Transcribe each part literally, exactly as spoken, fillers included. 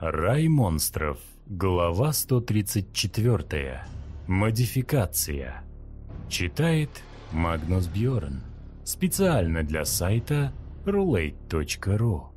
Рай монстров. Глава сто тридцать четыре. Модификация. Читает Магнус Бьорн. Специально для сайта рулейт точка ру.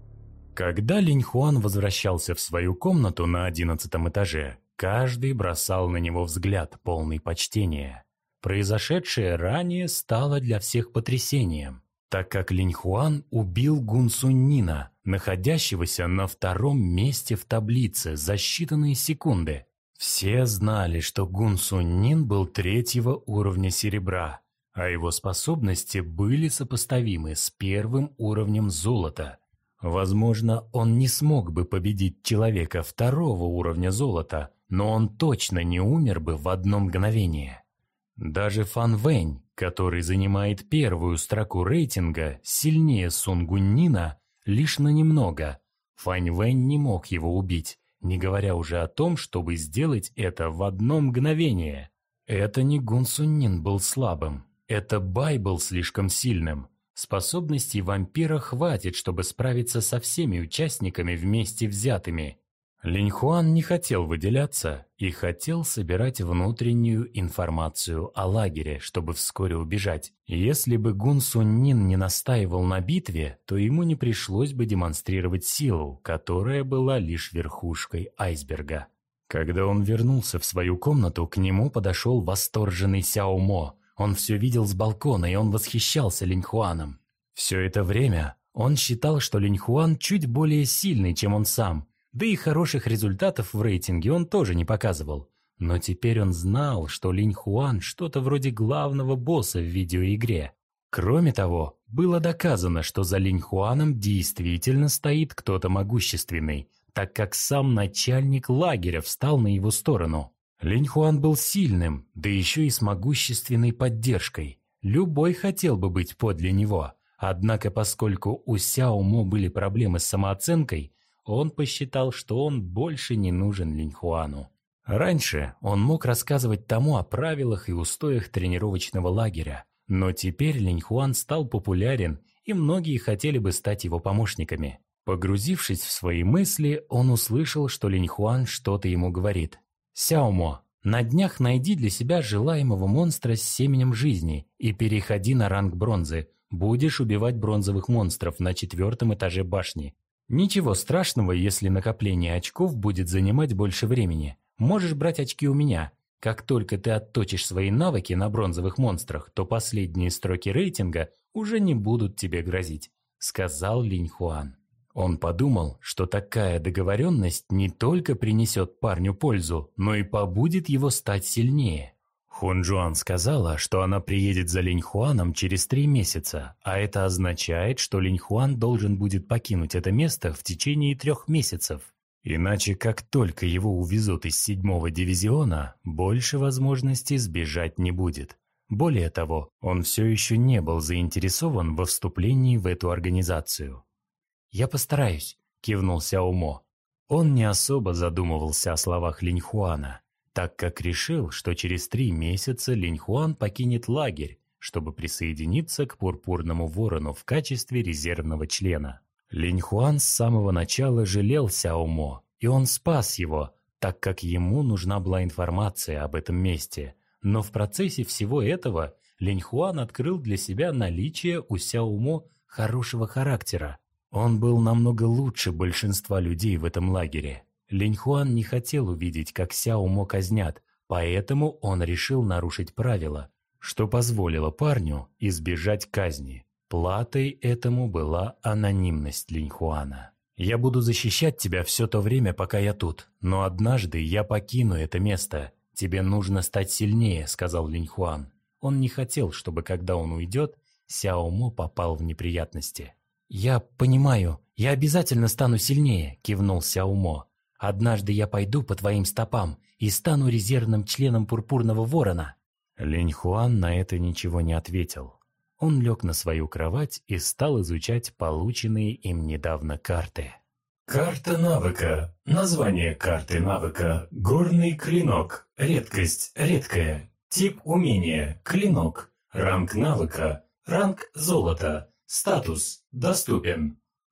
Когда Линь Хуан возвращался в свою комнату на одиннадцатом этаже, каждый бросал на него взгляд, полный почтения. Произошедшее ранее стало для всех потрясением, так как Линь Хуан убил Гун Сунь-нина, находящегося на втором месте в таблице за считанные секунды. Все знали, что Гун Сунь-нин был третьего уровня серебра, а его способности были сопоставимы с первым уровнем золота. Возможно, он не смог бы победить человека второго уровня золота, но он точно не умер бы в одно мгновение. Даже Фан Вэнь, который занимает первую строку рейтинга, сильнее Сун Гунь-нина лишь на немного. Фань Вэнь не мог его убить, не говоря уже о том, чтобы сделать это в одно мгновение. Это не Гун Сунь-нин был слабым, это Бай был слишком сильным. Способностей вампира хватит, чтобы справиться со всеми участниками вместе взятыми. Линь Хуан не хотел выделяться и хотел собирать внутреннюю информацию о лагере, чтобы вскоре убежать. Если бы Гун Сунь-нин не настаивал на битве, то ему не пришлось бы демонстрировать силу, которая была лишь верхушкой айсберга. Когда он вернулся в свою комнату, к нему подошел восторженный Сяо Мо. Он все видел с балкона, и он восхищался Линь Хуаном. Все это время он считал, что Линь Хуан чуть более сильный, чем он сам, да и хороших результатов в рейтинге он тоже не показывал. Но теперь он знал, что Линь Хуан что-то вроде главного босса в видеоигре. Кроме того, было доказано, что за Линь Хуаном действительно стоит кто-то могущественный, так как сам начальник лагеря встал на его сторону. Линь Хуан был сильным, да еще и с могущественной поддержкой. Любой хотел бы быть подле него. Однако, поскольку у Сяо Мо были проблемы с самооценкой, он посчитал, что он больше не нужен Линь Хуану. Раньше он мог рассказывать тому о правилах и устоях тренировочного лагеря, но теперь Линь Хуан стал популярен, и многие хотели бы стать его помощниками. Погрузившись в свои мысли, он услышал, что Линь Хуан что-то ему говорит. «Сяо Мо, на днях найди для себя желаемого монстра с семенем жизни и переходи на ранг бронзы. Будешь убивать бронзовых монстров на четвертом этаже башни. Ничего страшного, если накопление очков будет занимать больше времени. Можешь брать очки у меня. Как только ты отточишь свои навыки на бронзовых монстрах, то последние строки рейтинга уже не будут тебе грозить», — сказал Линь Хуан. Он подумал, что такая договоренность не только принесет парню пользу, но и побудит его стать сильнее. Хунжуан сказала, что она приедет за Линь Хуаном через три месяца, а это означает, что Линь Хуан должен будет покинуть это место в течение трех месяцев. Иначе, как только его увезут из седьмого дивизиона, больше возможностей сбежать не будет. Более того, он все еще не был заинтересован во вступлении в эту организацию. «Я постараюсь», – кивнул Сяо Мо. Он не особо задумывался о словах Линь Хуана, так как решил, что через три месяца Линь Хуан покинет лагерь, чтобы присоединиться к Пурпурному Ворону в качестве резервного члена. Линь Хуан с самого начала жалел Сяо Мо, и он спас его, так как ему нужна была информация об этом месте. Но в процессе всего этого Линь Хуан открыл для себя наличие у Сяо Мо хорошего характера. Он был намного лучше большинства людей в этом лагере. Линь Хуан не хотел увидеть, как Сяо Мо казнят, поэтому он решил нарушить правила, что позволило парню избежать казни. Платой этому была анонимность Линь Хуана. «Я буду защищать тебя все то время, пока я тут, но однажды я покину это место. Тебе нужно стать сильнее», — сказал Линь Хуан. Он не хотел, чтобы, когда он уйдет, Сяо Мо попал в неприятности. «Я понимаю, я обязательно стану сильнее», — кивнул Сяо Мо. «Однажды я пойду по твоим стопам и стану резервным членом Пурпурного Ворона». Линь Хуан на это ничего не ответил. Он лег на свою кровать и стал изучать полученные им недавно карты. Карта навыка. Название карты навыка. Горный клинок. Редкость. Редкая. Тип умения. Клинок. Ранг навыка. Ранг золота. Статус. Доступен.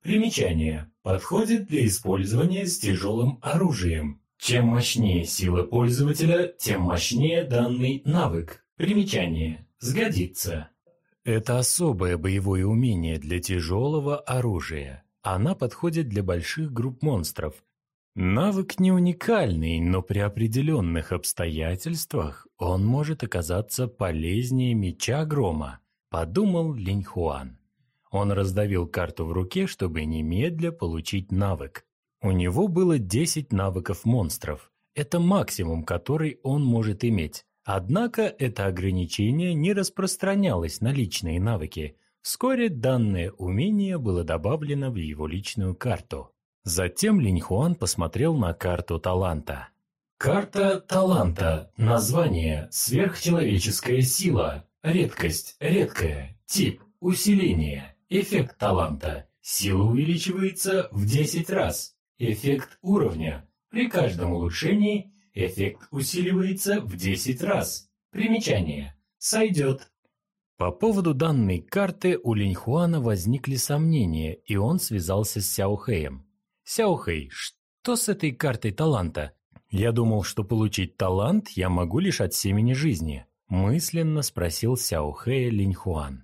Примечание. Подходит для использования с тяжелым оружием. Чем мощнее сила пользователя, тем мощнее данный навык. Примечание. Сгодится. Это особое боевое умение для тяжелого оружия. Она подходит для больших групп монстров. Навык не уникальный, но при определенных обстоятельствах он может оказаться полезнее меча грома, подумал Линьхуан. Он раздавил карту в руке, чтобы немедля получить навык. У него было десять навыков монстров. Это максимум, который он может иметь. Однако это ограничение не распространялось на личные навыки. Вскоре данное умение было добавлено в его личную карту. Затем Линьхуан посмотрел на карту таланта. Карта таланта. Название: сверхчеловеческая сила. Редкость: редкая. Тип: усиление. Эффект таланта: сила увеличивается в десять раз. Эффект уровня: при каждом улучшении эффект усиливается в десять раз. Примечание. Сойдет. По поводу данной карты у Линьхуана возникли сомнения, и он связался с Сяохэем. «Сяохэй, что с этой картой таланта? Я думал, что получить талант я могу лишь от семени жизни», мысленно спросил Сяохэя Линьхуан.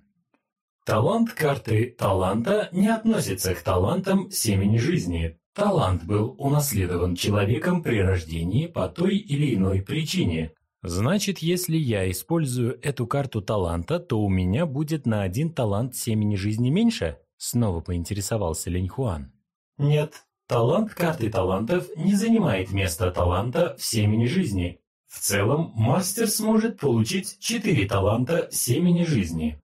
Талант карты таланта не относится к талантам семени жизни. Талант был унаследован человеком при рождении по той или иной причине. Значит, если я использую эту карту таланта, то у меня будет на один талант семени жизни меньше? Снова поинтересовался Линьхуан. Нет, талант карты талантов не занимает место таланта в семени жизни. В целом, мастер сможет получить четыре таланта семени жизни.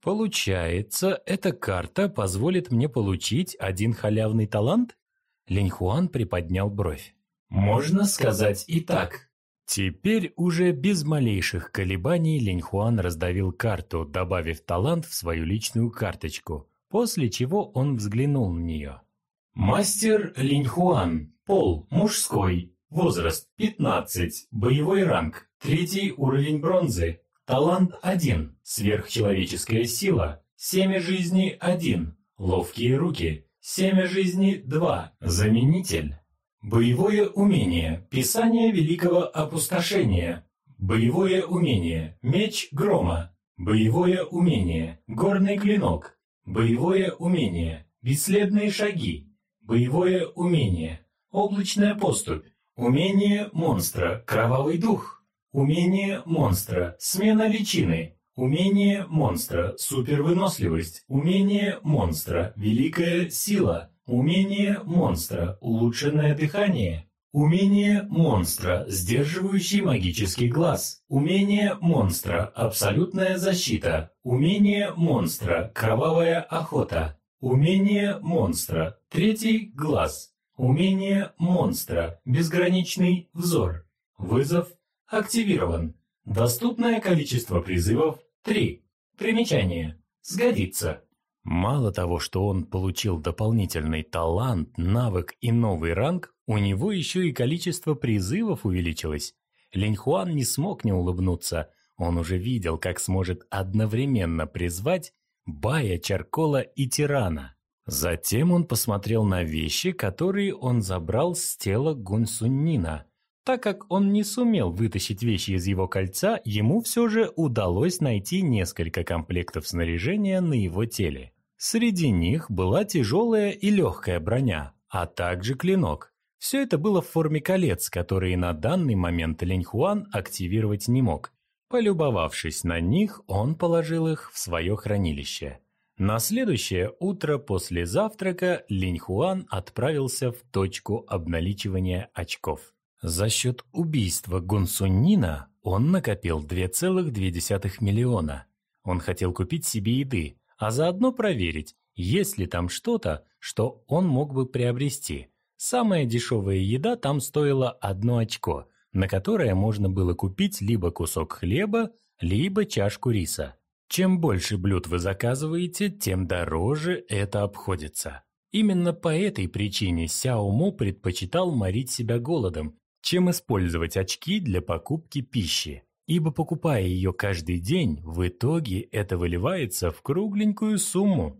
Получается, эта карта позволит мне получить один халявный талант? Линьхуан приподнял бровь. Можно сказать и так. Теперь уже без малейших колебаний Линьхуан раздавил карту, добавив талант в свою личную карточку, после чего он взглянул на нее. Мастер Линьхуан. Пол мужской. Возраст пятнадцать. Боевой ранг. Третий уровень бронзы. Талант один. Сверхчеловеческая сила. Семя жизни один. Ловкие руки. Семя жизни два. Заменитель. Боевое умение. Писание великого опустошения. Боевое умение. Меч грома. Боевое умение. Горный клинок. Боевое умение. Бесследные шаги. Боевое умение. Облачная поступь. Умение монстра. Кровавый дух. Умение монстра. Смена личины. Умение монстра. Супервыносливость. Умение монстра. Великая сила. Умение монстра. Улучшенное дыхание. Умение монстра. Сдерживающий магический глаз. Умение монстра. Абсолютная защита. Умение монстра. Кровавая охота. Умение монстра. Третий глаз. Умение монстра. Безграничный взор. Вызов активирован. Доступное количество призывов три. Примечание. Сгодится. Мало того, что он получил дополнительный талант, навык и новый ранг, у него еще и количество призывов увеличилось. Линьхуан не смог не улыбнуться. Он уже видел, как сможет одновременно призвать Бая, Чаркола и Тирана. Затем он посмотрел на вещи, которые он забрал с тела Гунсуннина. Так как он не сумел вытащить вещи из его кольца, ему все же удалось найти несколько комплектов снаряжения на его теле. Среди них была тяжелая и легкая броня, а также клинок. Все это было в форме колец, которые на данный момент Линьхуан активировать не мог. Полюбовавшись на них, он положил их в свое хранилище. На следующее утро после завтрака Линьхуан отправился в точку обналичивания очков. За счет убийства Гунсуннина он накопил два целых две десятых миллиона. Он хотел купить себе еды, а заодно проверить, есть ли там что-то, что он мог бы приобрести. Самая дешевая еда там стоила одно очко, на которое можно было купить либо кусок хлеба, либо чашку риса. Чем больше блюд вы заказываете, тем дороже это обходится. Именно по этой причине Сяо Му предпочитал морить себя голодом, чем использовать очки для покупки пищи, ибо покупая ее каждый день, в итоге это выливается в кругленькую сумму.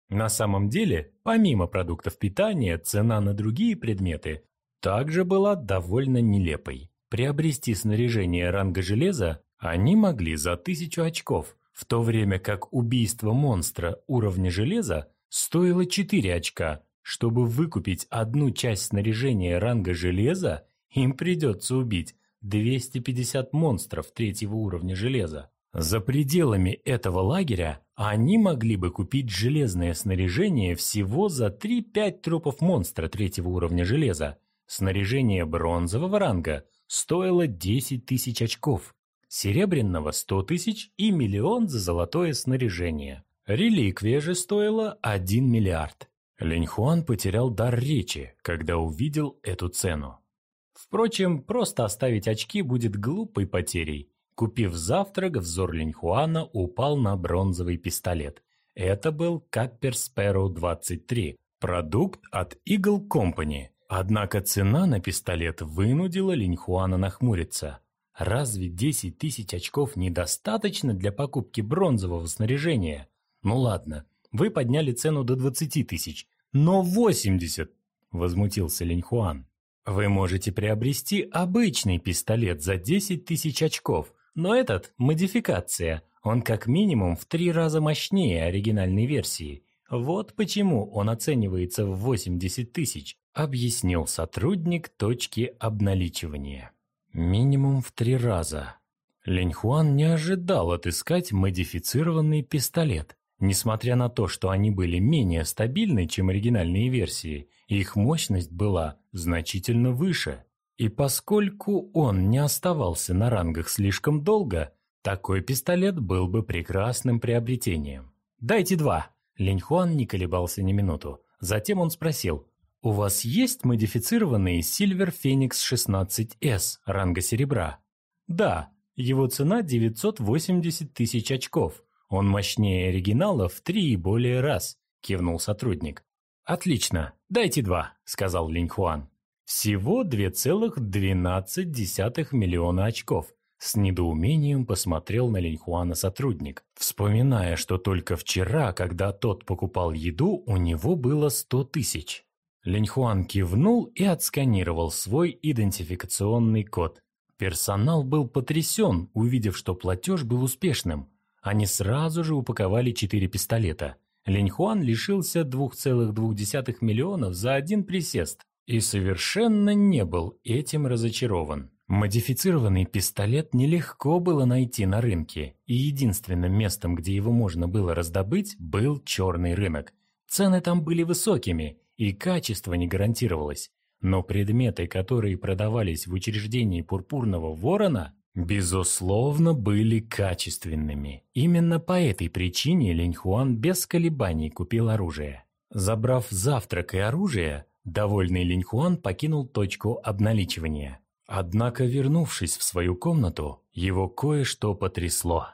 На самом деле, помимо продуктов питания, цена на другие предметы также была довольно нелепой. Приобрести снаряжение ранга железа они могли за тысячу очков, в то время как убийство монстра уровня железа стоило четыре очка. Чтобы выкупить одну часть снаряжения ранга железа, им придется убить двести пятьдесят монстров третьего уровня железа. За пределами этого лагеря они могли бы купить железное снаряжение всего за три-пять трупов монстра третьего уровня железа. Снаряжение бронзового ранга стоило десять тысяч очков, серебряного сто тысяч и миллион за золотое снаряжение. Реликвия же стоила один миллиард. Линьхуан потерял дар речи, когда увидел эту цену. Впрочем, просто оставить очки будет глупой потерей. Купив завтрак, взор Линьхуана упал на бронзовый пистолет. Это был Каппер Спэроу двадцать три, продукт от Eagle Company. Однако цена на пистолет вынудила Линьхуана нахмуриться. Разве десять тысяч очков недостаточно для покупки бронзового снаряжения? Ну ладно, вы подняли цену до двадцати тысяч, но восемьдесят, возмутился Линьхуан. Вы можете приобрести обычный пистолет за десять тысяч очков, но этот – модификация, он как минимум в три раза мощнее оригинальной версии. Вот почему он оценивается в восемьдесят тысяч, объяснил сотрудник точки обналичивания. Минимум в три раза. Линьхуан не ожидал отыскать модифицированный пистолет. Несмотря на то, что они были менее стабильны, чем оригинальные версии, их мощность была значительно выше. И поскольку он не оставался на рангах слишком долго, такой пистолет был бы прекрасным приобретением. «Дайте два!» Линьхуан не колебался ни минуту. Затем он спросил: «У вас есть модифицированный Silver Phoenix шестнадцать эс ранга серебра?» «Да, его цена девятьсот восемьдесят тысяч очков. Он мощнее оригинала в три и более раз», – кивнул сотрудник. «Отлично, дайте два», – сказал Линьхуан. «Всего два целых двенадцать десятых миллиона очков». С недоумением посмотрел на Линьхуана сотрудник, вспоминая, что только вчера, когда тот покупал еду, у него было сто тысяч. Линьхуан кивнул и отсканировал свой идентификационный код. Персонал был потрясен, увидев, что платеж был успешным. Они сразу же упаковали четыре пистолета. Линьхуан лишился двух целых двух десятых миллионов за один присест и совершенно не был этим разочарован. Модифицированный пистолет нелегко было найти на рынке, и единственным местом, где его можно было раздобыть, был черный рынок. Цены там были высокими, и качество не гарантировалось. Но предметы, которые продавались в учреждении Пурпурного Ворона, безусловно, были качественными. Именно по этой причине Линьхуан без колебаний купил оружие. Забрав завтрак и оружие, довольный Линьхуан покинул точку обналичивания. Однако, вернувшись в свою комнату, его кое-что потрясло.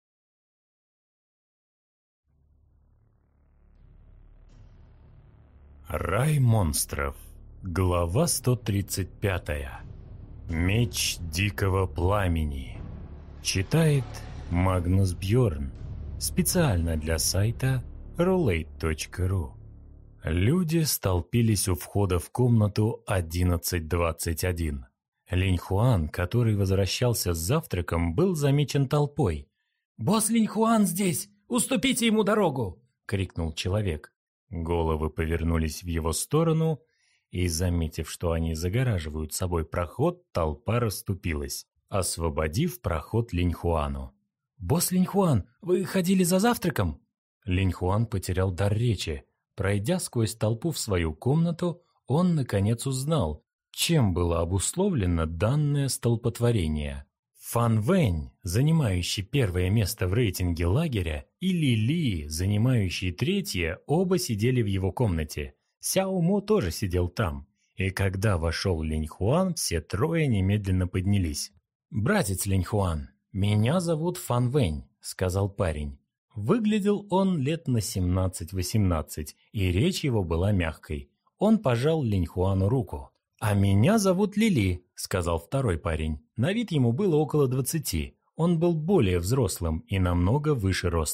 Рай монстров. Глава сто тридцать пятая. Меч дикого пламени. Читает Магнус Бьорн. Специально для сайта рулейт точка ру. Люди столпились у входа в комнату одиннадцать двадцать один. Линьхуан, который возвращался с завтраком, был замечен толпой. «Босс Линьхуан здесь! Уступите ему дорогу!» — крикнул человек. Головы повернулись в его сторону, и, заметив, что они загораживают собой проход, толпа расступилась, освободив проход Линьхуану. «Босс Линьхуан, вы ходили за завтраком?» Линьхуан потерял дар речи. Пройдя сквозь толпу в свою комнату, он, наконец, узнал, чем было обусловлено данное столпотворение. Фан Вэнь, занимающий первое место в рейтинге лагеря, и Ли Ли, занимающий третье, оба сидели в его комнате. Сяо Мо тоже сидел там. И когда вошел Линьхуан, все трое немедленно поднялись. «Братец Линьхуан, меня зовут Фан Вэнь», — сказал парень. Выглядел он лет на семнадцать-восемнадцать, и речь его была мягкой. Он пожал Линьхуану руку. «А меня зовут Лили», — сказал второй парень. На вид ему было около двадцати. Он был более взрослым и намного выше ростом.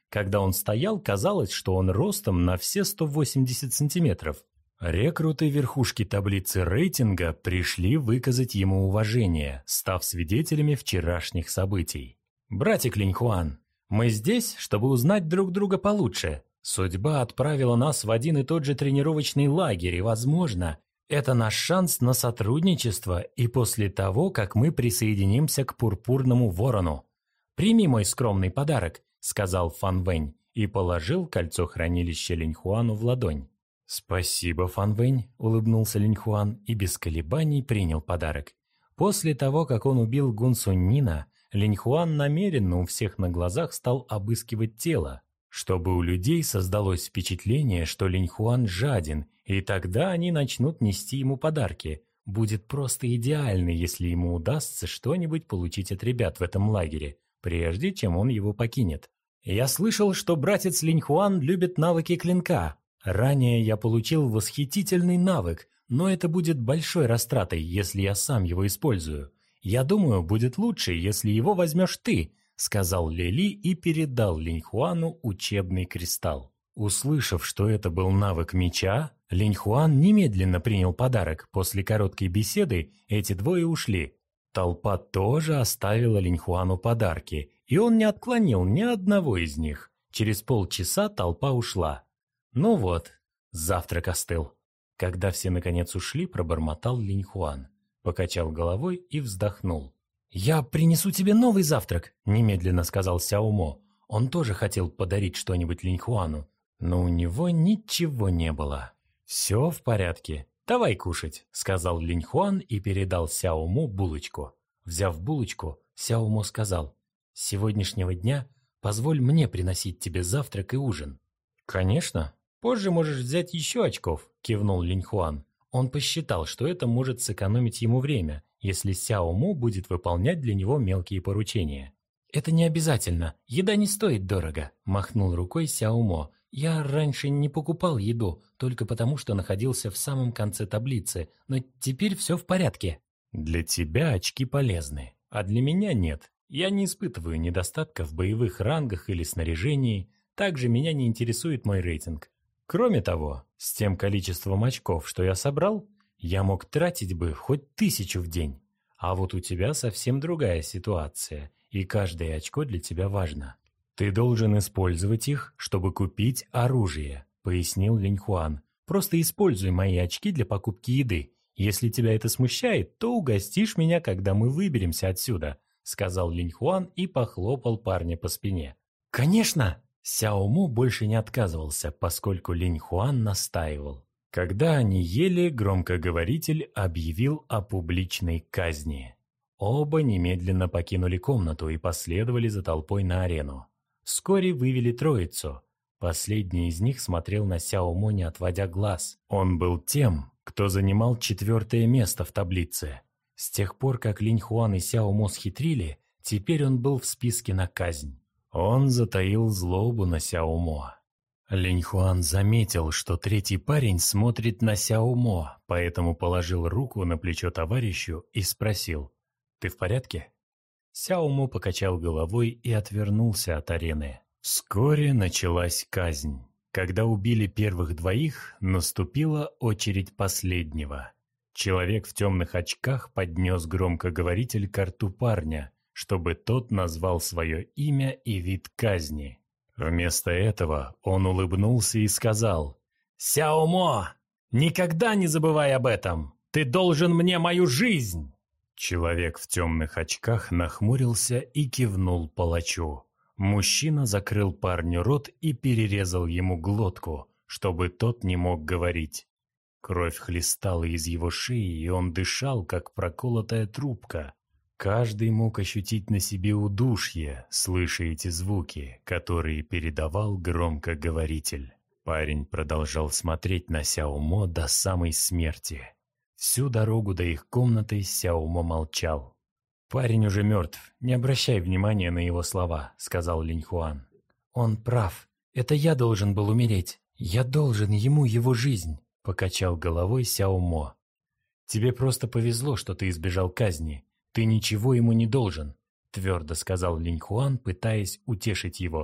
Когда он стоял, казалось, что он ростом на все сто восемьдесят сантиметров. Рекруты верхушки таблицы рейтинга пришли выказать ему уважение, став свидетелями вчерашних событий. «Братик Линьхуан, мы здесь, чтобы узнать друг друга получше. Судьба отправила нас в один и тот же тренировочный лагерь, и, возможно, это наш шанс на сотрудничество и после того, как мы присоединимся к Пурпурному Ворону. Прими мой скромный подарок», — сказал Фан Вэнь и положил кольцо хранилища Линьхуану в ладонь. «Спасибо, Фан Вэнь», — улыбнулся Линьхуан и без колебаний принял подарок. После того, как он убил Гун Суннина, Линьхуан намеренно у всех на глазах стал обыскивать тело, чтобы у людей создалось впечатление, что Линьхуан жаден, и тогда они начнут нести ему подарки. Будет просто идеально, если ему удастся что-нибудь получить от ребят в этом лагере, прежде чем он его покинет. «Я слышал, что братец Линьхуан любит навыки клинка. Ранее я получил восхитительный навык, но это будет большой растратой, если я сам его использую. Я думаю, будет лучше, если его возьмешь ты», — сказал Лили и передал Линьхуану учебный кристалл. Услышав, что это был навык меча, Линьхуан немедленно принял подарок. После короткой беседы эти двое ушли. Толпа тоже оставила Линьхуану подарки, и он не отклонил ни одного из них. Через полчаса толпа ушла. «Ну вот, завтрак остыл». Когда все наконец ушли, пробормотал Линьхуан, покачал головой и вздохнул. «Я принесу тебе новый завтрак», – немедленно сказал Сяо Мо. Он тоже хотел подарить что-нибудь Линьхуану, но у него ничего не было. «Все в порядке. Давай кушать», – сказал Линьхуан и передал Сяо Мо булочку. Взяв булочку, Сяо Мо сказал: «С сегодняшнего дня позволь мне приносить тебе завтрак и ужин». «Конечно. Позже можешь взять еще очков», – кивнул Линьхуан. Он посчитал, что это может сэкономить ему время, если Сяо Мо будет выполнять для него мелкие поручения. «Это не обязательно. Еда не стоит дорого», – махнул рукой Сяо Мо. «Я раньше не покупал еду, только потому что находился в самом конце таблицы, но теперь все в порядке». «Для тебя очки полезны, а для меня нет. Я не испытываю недостатка в боевых рангах или снаряжении, также меня не интересует мой рейтинг. Кроме того, с тем количеством очков, что я собрал, я мог тратить бы хоть тысячу в день. А вот у тебя совсем другая ситуация, и каждое очко для тебя важно. Ты должен использовать их, чтобы купить оружие», — пояснил Линьхуан. «Просто используй мои очки для покупки еды. Если тебя это смущает, то угостишь меня, когда мы выберемся отсюда», — сказал Линьхуан и похлопал парня по спине. «Конечно!» Сяо Мо больше не отказывался, поскольку Линьхуан настаивал. Когда они ели, громкоговоритель объявил о публичной казни. Оба немедленно покинули комнату и последовали за толпой на арену. Вскоре вывели троицу. Последний из них смотрел на Сяо Мо, не отводя глаз. Он был тем, кто занимал четвертое место в таблице. С тех пор, как Линьхуан и Сяо Мо схитрили, теперь он был в списке на казнь. Он затаил злобу на Сяо Мо. Линьхуан заметил, что третий парень смотрит на Сяо Мо, поэтому положил руку на плечо товарищу и спросил: «Ты в порядке?» Сяо Мо покачал головой и отвернулся от арены. Вскоре началась казнь. Когда убили первых двоих, наступила очередь последнего. Человек в темных очках поднес громкоговоритель к рту парня, чтобы тот назвал свое имя и вид казни. Вместо этого он улыбнулся и сказал: «Сяо Мо, никогда не забывай об этом! Ты должен мне мою жизнь!» Человек в темных очках нахмурился и кивнул палачу. Мужчина закрыл парню рот и перерезал ему глотку, чтобы тот не мог говорить. Кровь хлестала из его шеи, и он дышал, как проколотая трубка. Каждый мог ощутить на себе удушье, слыша эти звуки, которые передавал громкоговоритель. Парень продолжал смотреть на Сяо Мо до самой смерти. Всю дорогу до их комнаты Сяо Мо молчал. «Парень уже мертв, не обращай внимания на его слова», — сказал Линьхуан. «Он прав. Это я должен был умереть. Я должен ему его жизнь», — покачал головой Сяо Мо. «Тебе просто повезло, что ты избежал казни. Ты ничего ему не должен», — твердо сказал Линьхуан, пытаясь утешить его.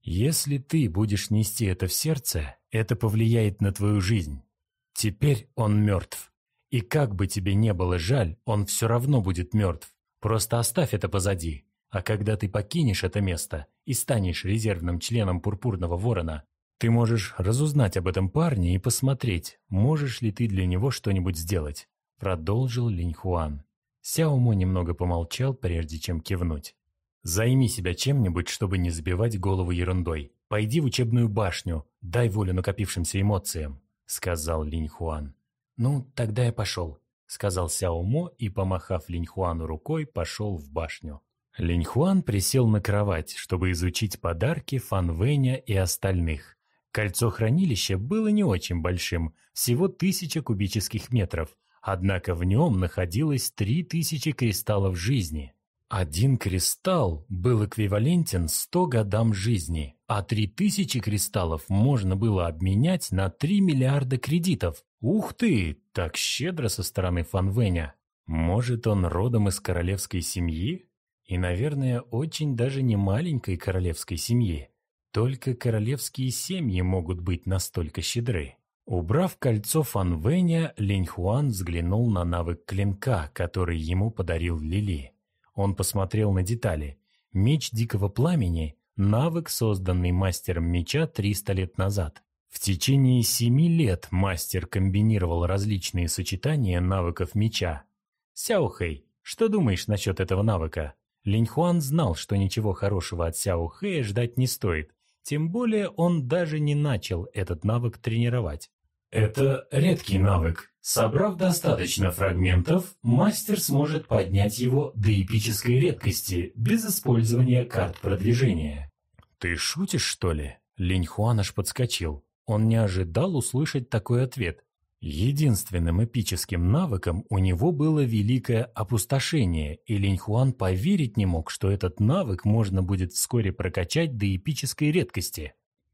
Если ты будешь нести это в сердце, это повлияет на твою жизнь. Теперь он мертв. И как бы тебе не было жаль, он все равно будет мертв. Просто оставь это позади. А когда ты покинешь это место и станешь резервным членом Пурпурного Ворона, ты можешь разузнать об этом парне и посмотреть, можешь ли ты для него что-нибудь сделать. Продолжил Линьхуан. Сяо Мо немного помолчал, прежде чем кивнуть. «Займи себя чем-нибудь, чтобы не забивать голову ерундой. Пойди в учебную башню, дай волю накопившимся эмоциям», — сказал Линьхуан. «Ну, тогда я пошел», — сказал Сяо Мо и, помахав Линьхуану рукой, пошел в башню. Линьхуан присел на кровать, чтобы изучить подарки Фан Вэня и остальных. Кольцо хранилища было не очень большим, всего тысяча кубических метров, однако в нем находилось три тысячи кристаллов жизни. Один кристалл был эквивалентен ста годам жизни, а три тысячи кристаллов можно было обменять на три миллиарда кредитов. Ух ты, так щедро со стороны Фан Вэня. Может, он родом из королевской семьи? И, наверное, очень даже не маленькой королевской семьи. Только королевские семьи могут быть настолько щедры. Убрав кольцо Фан Вэня, Линьхуан взглянул на навык клинка, который ему подарил Лили. Он посмотрел на детали. Меч Дикого Пламени – навык, созданный мастером меча триста лет назад. В течение семи лет мастер комбинировал различные сочетания навыков меча. «Сяо Хэй, что думаешь насчет этого навыка?» Линьхуан знал, что ничего хорошего от Сяо Хэя ждать не стоит. Тем более он даже не начал этот навык тренировать. Это редкий навык. Собрав достаточно фрагментов, мастер сможет поднять его до эпической редкости без использования карт продвижения. «Ты шутишь, что ли?» Линьхуан аж подскочил. Он не ожидал услышать такой ответ. Единственным эпическим навыком у него было Великое Опустошение, и Линьхуан поверить не мог, что этот навык можно будет вскоре прокачать до эпической редкости.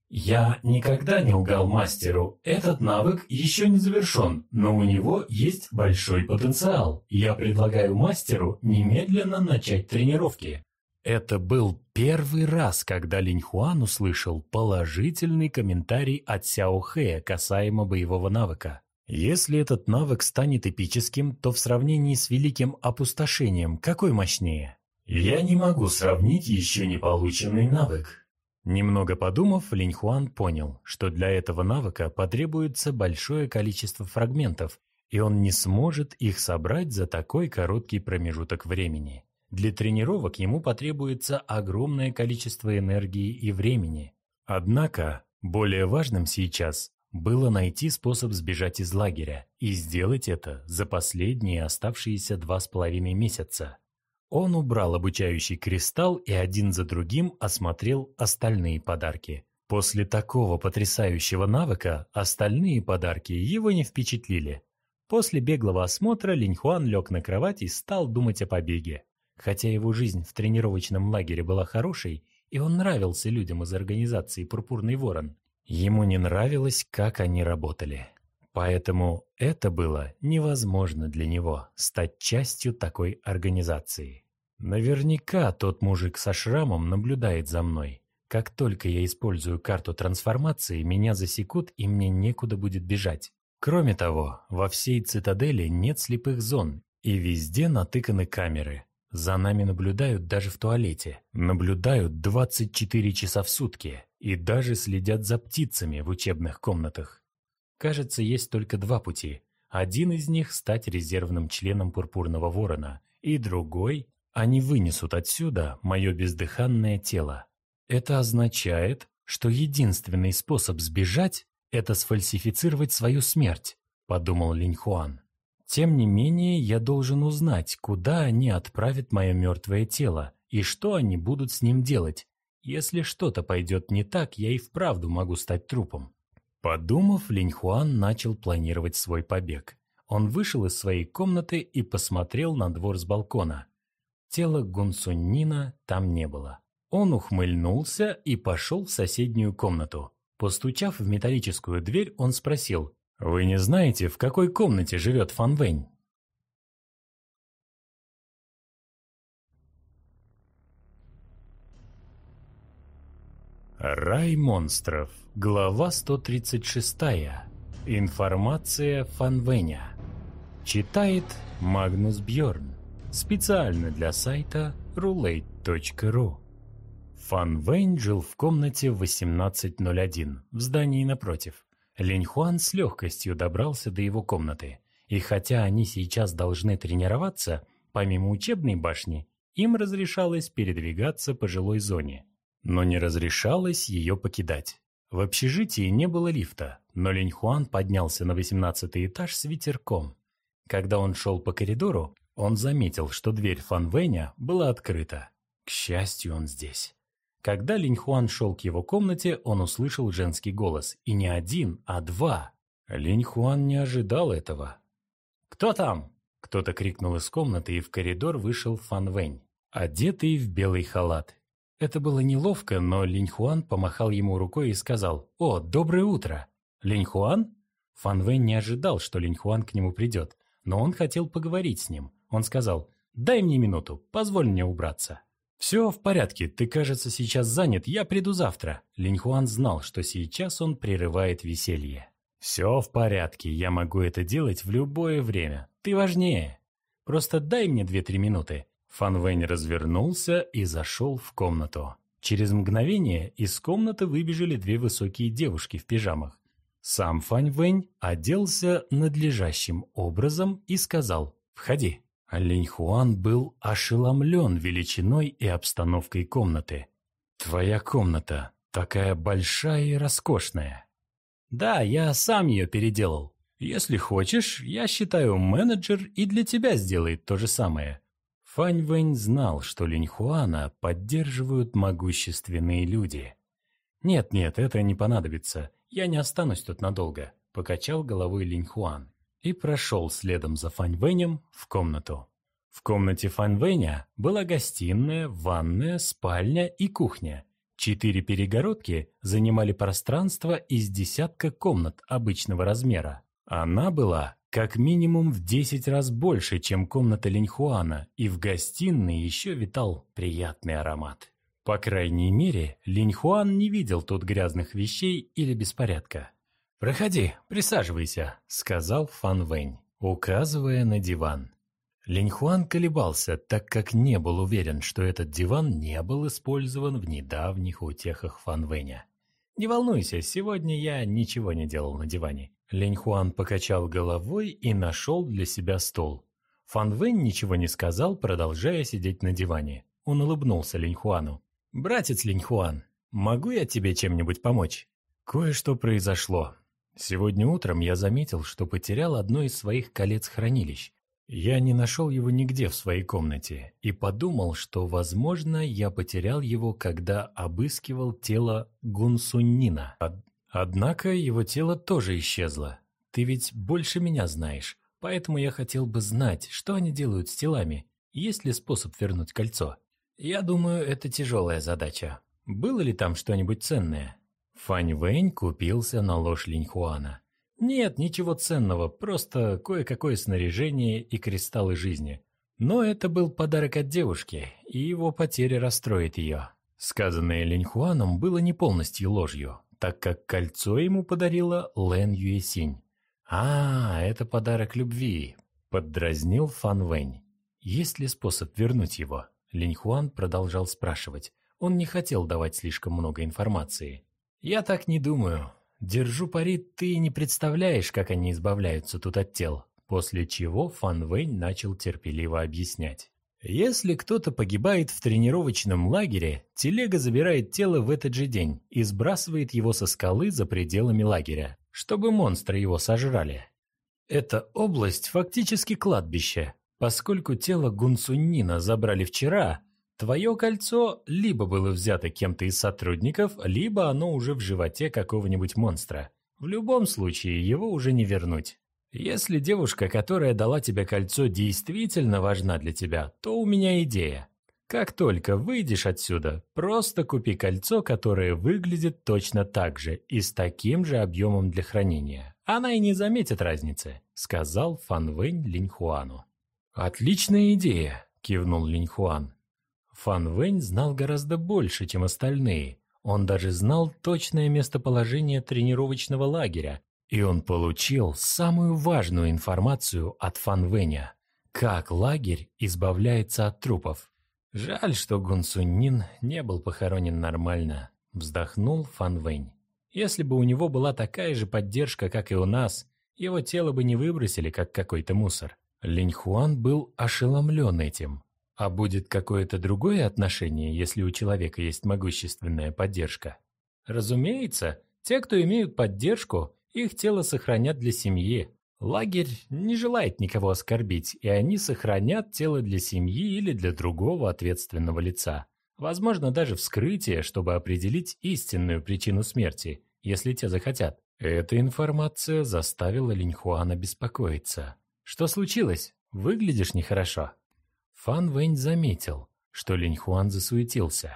Я никогда не лгал мастеру. Этот навык еще не завершен, но у него есть большой потенциал. Я предлагаю мастеру немедленно начать тренировки. Это был первый раз, когда Линьхуан услышал положительный комментарий от Сяо Хэя касаемо боевого навыка. Если этот навык станет эпическим, то в сравнении с Великим Опустошением какой мощнее? Я не могу сравнить еще не полученный навык. Немного подумав, Линьхуан понял, что для этого навыка потребуется большое количество фрагментов, и он не сможет их собрать за такой короткий промежуток времени. Для тренировок ему потребуется огромное количество энергии и времени. Однако, более важным сейчас было найти способ сбежать из лагеря, и сделать это за последние оставшиеся два с половиной месяца. Он убрал обучающий кристалл и один за другим осмотрел остальные подарки. После такого потрясающего навыка остальные подарки его не впечатлили. После беглого осмотра Линьхуан лег на кровать и стал думать о побеге. Хотя его жизнь в тренировочном лагере была хорошей, и он нравился людям из организации «Пурпурный Ворон», ему не нравилось, как они работали. Поэтому это было невозможно для него стать частью такой организации. Наверняка тот мужик со шрамом наблюдает за мной. Как только я использую карту трансформации, меня засекут и мне некуда будет бежать. Кроме того, во всей цитадели нет слепых зон, и везде натыканы камеры. За нами наблюдают даже в туалете. Наблюдают двадцать четыре часа в сутки и даже следят за птицами в учебных комнатах. Кажется, есть только два пути. Один из них – стать резервным членом Пурпурного Ворона, и другой – они вынесут отсюда мое бездыханное тело. Это означает, что единственный способ сбежать – это сфальсифицировать свою смерть, подумал Линьхуан. Тем не менее, я должен узнать, куда они отправят мое мертвое тело и что они будут с ним делать. Если что-то пойдет не так, я и вправду могу стать трупом. Подумав, Линьхуан начал планировать свой побег. Он вышел из своей комнаты и посмотрел на двор с балкона. Тела Гун Суннина там не было. Он ухмыльнулся и пошел в соседнюю комнату. Постучав в металлическую дверь, он спросил: «Вы не знаете, в какой комнате живет Фан Вэнь?» Рай монстров. Глава сто тридцать шесть. Информация Фанвеня. Читает Магнус Бьорн. Специально для сайта рулейт точка ру. Фанвень жил в комнате восемнадцать ноль один в здании напротив. Линьхуан с легкостью добрался до его комнаты. И хотя они сейчас должны тренироваться, помимо учебной башни, им разрешалось передвигаться по жилой зоне. Но не разрешалось ее покидать. В общежитии не было лифта, но Линьхуан поднялся на восемнадцатый этаж с ветерком. Когда он шел по коридору, он заметил, что дверь Фанвеня была открыта. К счастью, он здесь. Когда Линьхуан шел к его комнате, он услышал женский голос. И не один, а два. Линьхуан не ожидал этого. «Кто там?» Кто-то крикнул из комнаты, и в коридор вышел Фанвень, одетый в белый халат. Это было неловко, но Линьхуан помахал ему рукой и сказал: «О, доброе утро!» «Линьхуан?» Фанвень не ожидал, что Линьхуан к нему придет, но он хотел поговорить с ним. Он сказал: «Дай мне минуту, позволь мне убраться». «Все в порядке, ты, кажется, сейчас занят, я приду завтра». Линьхуан знал, что сейчас он прерывает веселье. «Все в порядке, я могу это делать в любое время, ты важнее. Просто дай мне две-три минуты». Фанвень развернулся и зашел в комнату. Через мгновение из комнаты выбежали две высокие девушки в пижамах. Сам Фанвень оделся надлежащим образом и сказал: «Входи». Линьхуан был ошеломлен величиной и обстановкой комнаты. «Твоя комната такая большая и роскошная». «Да, я сам ее переделал. Если хочешь, я считаю, менеджер и для тебя сделает то же самое». Фанвень знал, что Линьхуана поддерживают могущественные люди. «Нет-нет, это не понадобится, я не останусь тут надолго», — покачал головой Линьхуан и прошел следом за Фанвенем в комнату. В комнате Фанвеня была гостиная, ванная, спальня и кухня. Четыре перегородки занимали пространство из десятка комнат обычного размера. Она была как минимум в десять раз больше, чем комната Линьхуана, и в гостиной еще витал приятный аромат. По крайней мере, Линьхуан не видел тут грязных вещей или беспорядка. «Проходи, присаживайся», — сказал Фанвень, указывая на диван. Линьхуан колебался, так как не был уверен, что этот диван не был использован в недавних утехах Фанвеня. «Не волнуйся, сегодня я ничего не делал на диване». Линьхуан покачал головой и нашел для себя стол. Фанвень ничего не сказал, продолжая сидеть на диване. Он улыбнулся Линьхуану. «Братец Линьхуан, могу я тебе чем-нибудь помочь?» «Кое-что произошло. Сегодня утром я заметил, что потерял одно из своих колец-хранилищ. Я не нашел его нигде в своей комнате и подумал, что, возможно, я потерял его, когда обыскивал тело Гунсуннина. Однако его тело тоже исчезло. Ты ведь больше меня знаешь, поэтому я хотел бы знать, что они делают с телами, есть ли способ вернуть кольцо. Я думаю, это тяжелая задача. Было ли там что-нибудь ценное?» Фанвень купился на ложь Линьхуана. «Нет, ничего ценного, просто кое-какое снаряжение и кристаллы жизни. Но это был подарок от девушки, и его потеря расстроит ее». Сказанное Линьхуаном было не полностью ложью, так как кольцо ему подарила Лэн Юэсинь. «А, это подарок любви», — поддразнил Фанвень. «Есть ли способ вернуть его?» Линьхуан продолжал спрашивать. Он не хотел давать слишком много информации. «Я так не думаю. Держу пари, ты не представляешь, как они избавляются тут от тел». После чего Фанвень начал терпеливо объяснять. Если кто-то погибает в тренировочном лагере, телега забирает тело в этот же день и сбрасывает его со скалы за пределами лагеря, чтобы монстры его сожрали. Эта область фактически кладбище. Поскольку тело Гунсуннина забрали вчера, твое кольцо либо было взято кем-то из сотрудников, либо оно уже в животе какого-нибудь монстра. В любом случае, его уже не вернуть. Если девушка, которая дала тебе кольцо, действительно важна для тебя, то у меня идея. Как только выйдешь отсюда, просто купи кольцо, которое выглядит точно так же и с таким же объемом для хранения. Она и не заметит разницы», — сказал Фанвень Линьхуану. «Отличная идея», — кивнул Линьхуан. Фанвень знал гораздо больше, чем остальные. Он даже знал точное местоположение тренировочного лагеря, и он получил самую важную информацию от Фан Вэня – как лагерь избавляется от трупов. «Жаль, что Гун Сунь Нин не был похоронен нормально», – вздохнул Фан Вэнь. «Если бы у него была такая же поддержка, как и у нас, его тело бы не выбросили, как какой-то мусор». Линь Хуан был ошеломлен этим. А будет какое-то другое отношение, если у человека есть могущественная поддержка? Разумеется, те, кто имеют поддержку, их тело сохранят для семьи. Лагерь не желает никого оскорбить, и они сохранят тело для семьи или для другого ответственного лица. Возможно, даже вскрытие, чтобы определить истинную причину смерти, если те захотят. Эта информация заставила Линь Хуана беспокоиться. «Что случилось? Выглядишь нехорошо». Фан Вэнь заметил, что Линь Хуан засуетился.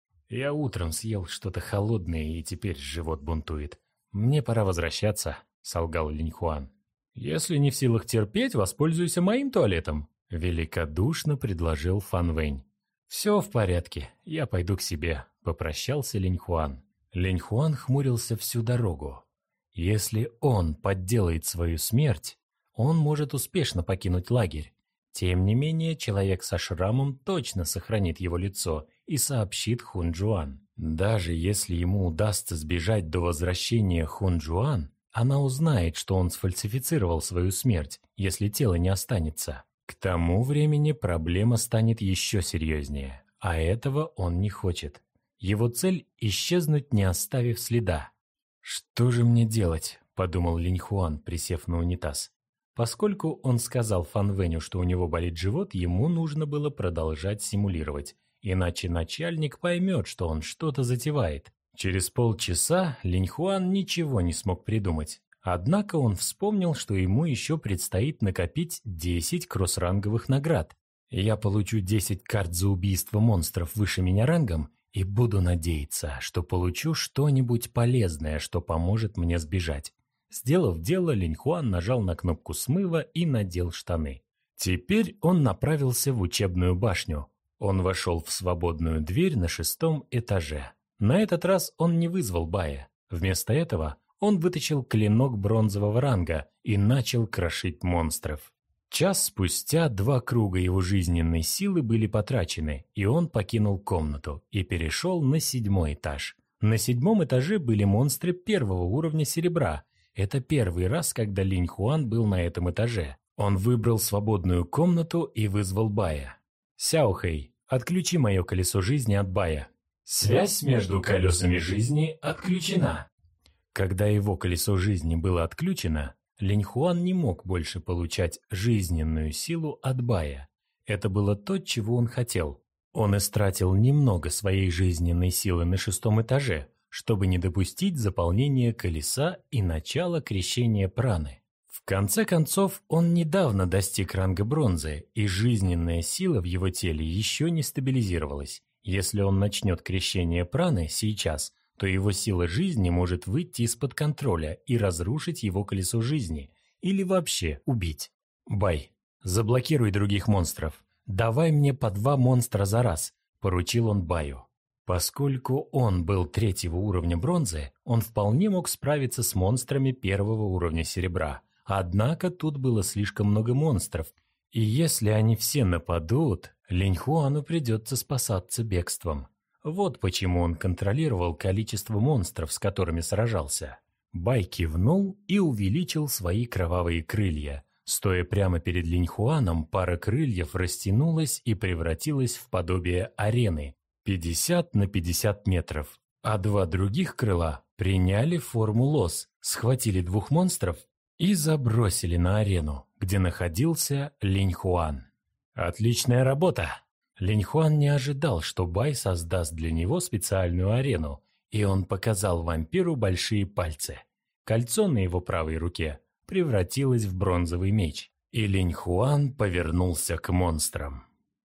«Я утром съел что-то холодное, и теперь живот бунтует. Мне пора возвращаться», — солгал Линь Хуан. «Если не в силах терпеть, воспользуйся моим туалетом», — великодушно предложил Фан Вэнь. «Все в порядке, я пойду к себе», — попрощался Линь Хуан. Линь Хуан хмурился всю дорогу. Если он подделает свою смерть, он может успешно покинуть лагерь. Тем не менее, человек со шрамом точно сохранит его лицо и сообщит Хун Джуан. Даже если ему удастся сбежать до возвращения Хун Джуан, она узнает, что он сфальсифицировал свою смерть, если тело не останется. К тому времени проблема станет еще серьезнее, а этого он не хочет. Его цель – исчезнуть, не оставив следа. «Что же мне делать?» – подумал Линь Хуан, присев на унитаз. Поскольку он сказал Фан Вэню, что у него болит живот, ему нужно было продолжать симулировать, иначе начальник поймет, что он что-то затевает. Через полчаса Линь Хуан ничего не смог придумать. Однако он вспомнил, что ему еще предстоит накопить десять кроссранговых наград. «Я получу десять карт за убийство монстров выше меня рангом и буду надеяться, что получу что-нибудь полезное, что поможет мне сбежать». Сделав дело, Линь Хуан нажал на кнопку смыва и надел штаны. Теперь он направился в учебную башню. Он вошел в свободную дверь на шестом этаже. На этот раз он не вызвал Бая. Вместо этого он вытащил клинок бронзового ранга и начал крошить монстров. Час спустя два круга его жизненной силы были потрачены, и он покинул комнату и перешел на седьмой этаж. На седьмом этаже были монстры первого уровня серебра. Это первый раз, когда Линь Хуан был на этом этаже. Он выбрал свободную комнату и вызвал Бая. «Сяохэй, отключи мое колесо жизни от Бая». Связь между колесами жизни отключена. Когда его колесо жизни было отключено, Линь Хуан не мог больше получать жизненную силу от Бая. Это было то, чего он хотел. Он истратил немного своей жизненной силы на шестом этаже, чтобы не допустить заполнения колеса и начала крещения праны. В конце концов, он недавно достиг ранга бронзы, и жизненная сила в его теле еще не стабилизировалась. Если он начнет крещение праны сейчас, то его сила жизни может выйти из-под контроля и разрушить его колесо жизни, или вообще убить. «Бай, заблокируй других монстров. Давай мне по два монстра за раз», – поручил он Баю. Поскольку он был третьего уровня бронзы, он вполне мог справиться с монстрами первого уровня серебра. Однако тут было слишком много монстров, и если они все нападут, Линь Хуану придется спасаться бегством. Вот почему он контролировал количество монстров, с которыми сражался. Бай кивнул и увеличил свои кровавые крылья. Стоя прямо перед Линь Хуаном, пара крыльев растянулась и превратилась в подобие арены. пятьдесят на пятьдесят метров, а два других крыла приняли форму лос, схватили двух монстров и забросили на арену, где находился Линь Хуан. Отличная работа! Линь Хуан не ожидал, что Бай создаст для него специальную арену, и он показал вампиру большие пальцы. Кольцо на его правой руке превратилось в бронзовый меч, и Линь Хуан повернулся к монстрам.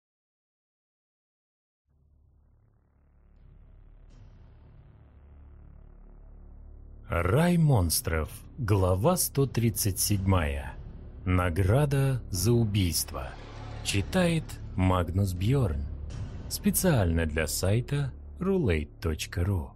Рай монстров. Глава сто тридцать семь. Награда за убийство. Читает Магнус Бьорн. Специально для сайта рулейт точка ру.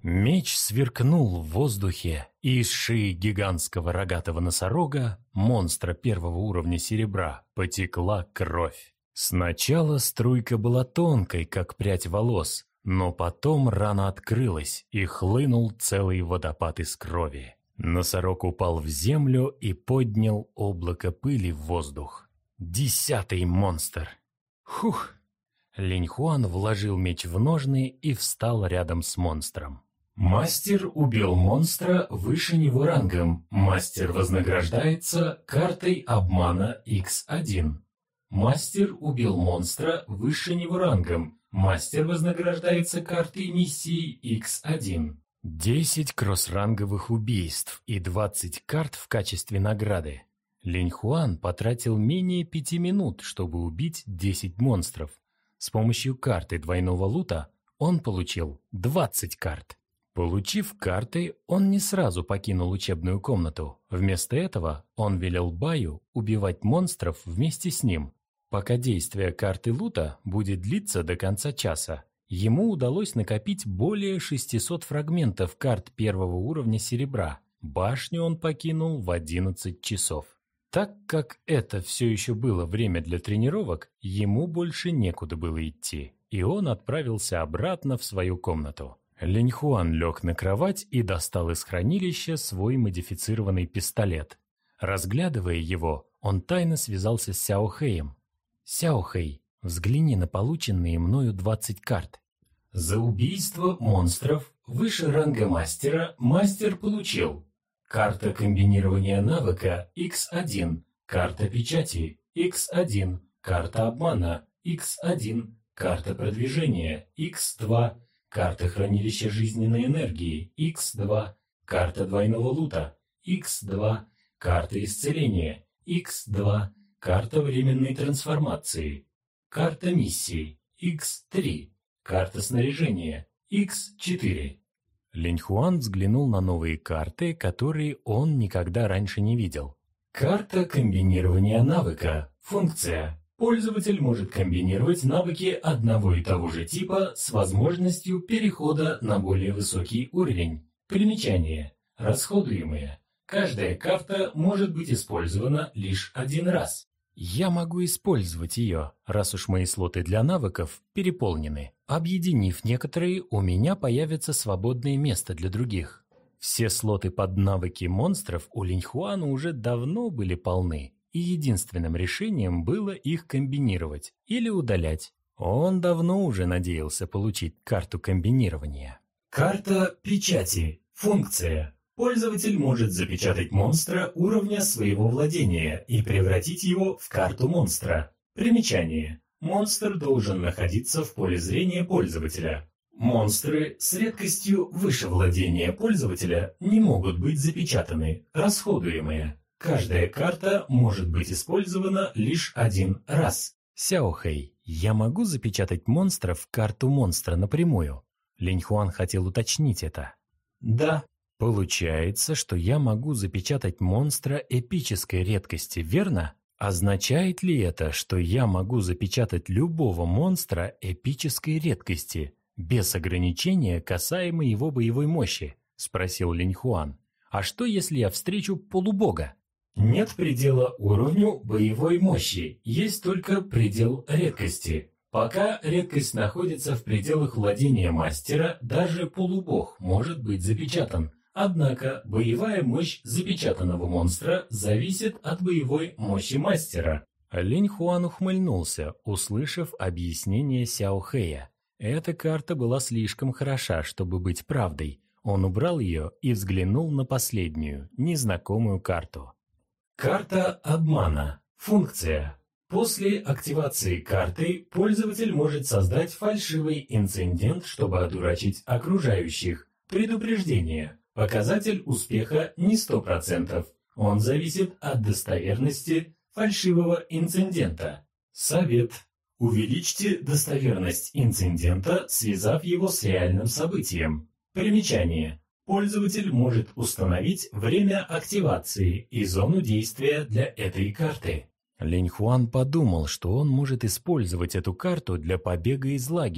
Меч сверкнул в воздухе, и из шеи гигантского рогатого носорога, монстра первого уровня серебра, потекла кровь. Сначала струйка была тонкой, как прядь волос, но потом рана открылась, и хлынул целый водопад из крови. Носорог упал в землю и поднял облако пыли в воздух. Десятый монстр! Хух! Линьхуан вложил меч в ножны и встал рядом с монстром. Мастер убил монстра выше него рангом. Мастер вознаграждается картой обмана икс один. Мастер убил монстра выше него рангом. Мастер вознаграждается картой миссии икс один. десять кросс-ранговых убийств и двадцать карт в качестве награды. Линьхуан потратил менее пяти минут, чтобы убить десять монстров. С помощью карты двойного лута он получил двадцать карт. Получив карты, он не сразу покинул учебную комнату. Вместо этого он велел Баю убивать монстров вместе с ним. Пока действие карты лута будет длиться до конца часа, ему удалось накопить более шестисот фрагментов карт первого уровня серебра. Башню он покинул в одиннадцать часов. Так как это все еще было время для тренировок, ему больше некуда было идти, и он отправился обратно в свою комнату. Линьхуан лег на кровать и достал из хранилища свой модифицированный пистолет. Разглядывая его, он тайно связался с Сяо Хэем. «Сяо Хэй, взгляни на полученные мною двадцать карт». За убийство монстров выше ранга мастера мастер получил карта комбинирования навыка икс один, карта печати икс один, карта обмана икс один, карта продвижения икс два, карта хранилища жизненной энергии икс два, карта двойного лута икс два, карта исцеления икс два, карта временной трансформации, карта миссий икс три, карта снаряжения икс четыре. Линьхуан взглянул на новые карты, которые он никогда раньше не видел. Карта комбинирования навыка. Функция. Пользователь может комбинировать навыки одного и того же типа с возможностью перехода на более высокий уровень. Примечание. Расходуемые. Каждая карта может быть использована лишь один раз. Я могу использовать ее, раз уж мои слоты для навыков переполнены. Объединив некоторые, у меня появится свободное место для других. Все слоты под навыки монстров у Линьхуана уже давно были полны, и единственным решением было их комбинировать или удалять. Он давно уже надеялся получить карту комбинирования. Карта печати. Функция. Пользователь может запечатать монстра уровня своего владения и превратить его в карту монстра. Примечание. Монстр должен находиться в поле зрения пользователя. Монстры с редкостью выше владения пользователя не могут быть запечатаны, расходуемые. Каждая карта может быть использована лишь один раз. Сяо Хэй, я могу запечатать монстра в карту монстра напрямую? Линьхуан хотел уточнить это. Да. Получается, что я могу запечатать монстра эпической редкости, верно? Означает ли это, что я могу запечатать любого монстра эпической редкости, без ограничения касаемо его боевой мощи? Спросил Линьхуан. А что, если я встречу полубога? Нет предела уровню боевой мощи, есть только предел редкости. Пока редкость находится в пределах владения мастера, даже полубог может быть запечатан. Однако боевая мощь запечатанного монстра зависит от боевой мощи мастера. Линьхуан ухмыльнулся, услышав объяснение Сяо Хэя. Эта карта была слишком хороша, чтобы быть правдой. Он убрал ее и взглянул на последнюю, незнакомую карту. Карта обмана. Функция. После активации карты пользователь может создать фальшивый инцидент, чтобы одурачить окружающих. Предупреждение. Показатель успеха не сто процентов. Он зависит от достоверности фальшивого инцидента. Совет. Увеличьте достоверность инцидента, связав его с реальным событием. Примечание. Пользователь может установить время активации и зону действия для этой карты. Линьхуан подумал, что он может использовать эту карту для побега из лагеря,